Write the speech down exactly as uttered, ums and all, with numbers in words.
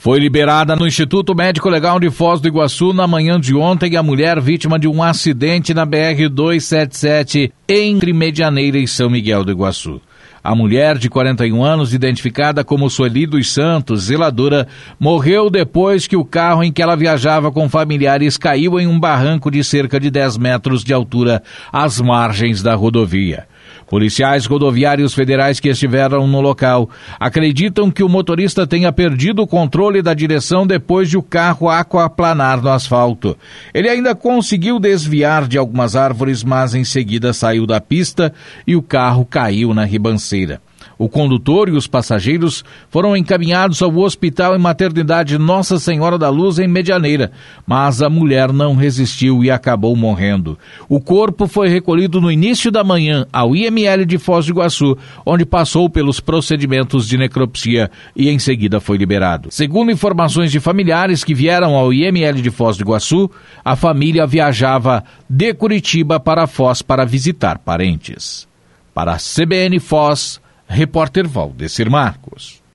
Foi liberada no Instituto Médico Legal de Foz do Iguaçu na manhã de ontem a mulher vítima de um acidente na B R duzentos e setenta e sete entre Medianeira e São Miguel do Iguaçu. A mulher de quarenta e um anos, identificada como Sueli dos Santos, zeladora, morreu depois que o carro em que ela viajava com familiares caiu em um barranco de cerca de dez metros de altura às margens da rodovia. Policiais rodoviários federais que estiveram no local acreditam que o motorista tenha perdido o controle da direção depois de o carro aquaplanar no asfalto. Ele ainda conseguiu desviar de algumas árvores, mas em seguida saiu da pista e o carro caiu na ribanceira. O condutor e os passageiros foram encaminhados ao Hospital e Maternidade Nossa Senhora da Luz em Medianeira, mas a mulher não resistiu e acabou morrendo. O corpo foi recolhido no início da manhã ao I M L de Foz do Iguaçu, onde passou pelos procedimentos de necropsia e em seguida foi liberado. Segundo informações de familiares que vieram ao I M L de Foz do Iguaçu, a família viajava de Curitiba para Foz para visitar parentes. Para a C B N Foz, repórter Valdecir Marcos.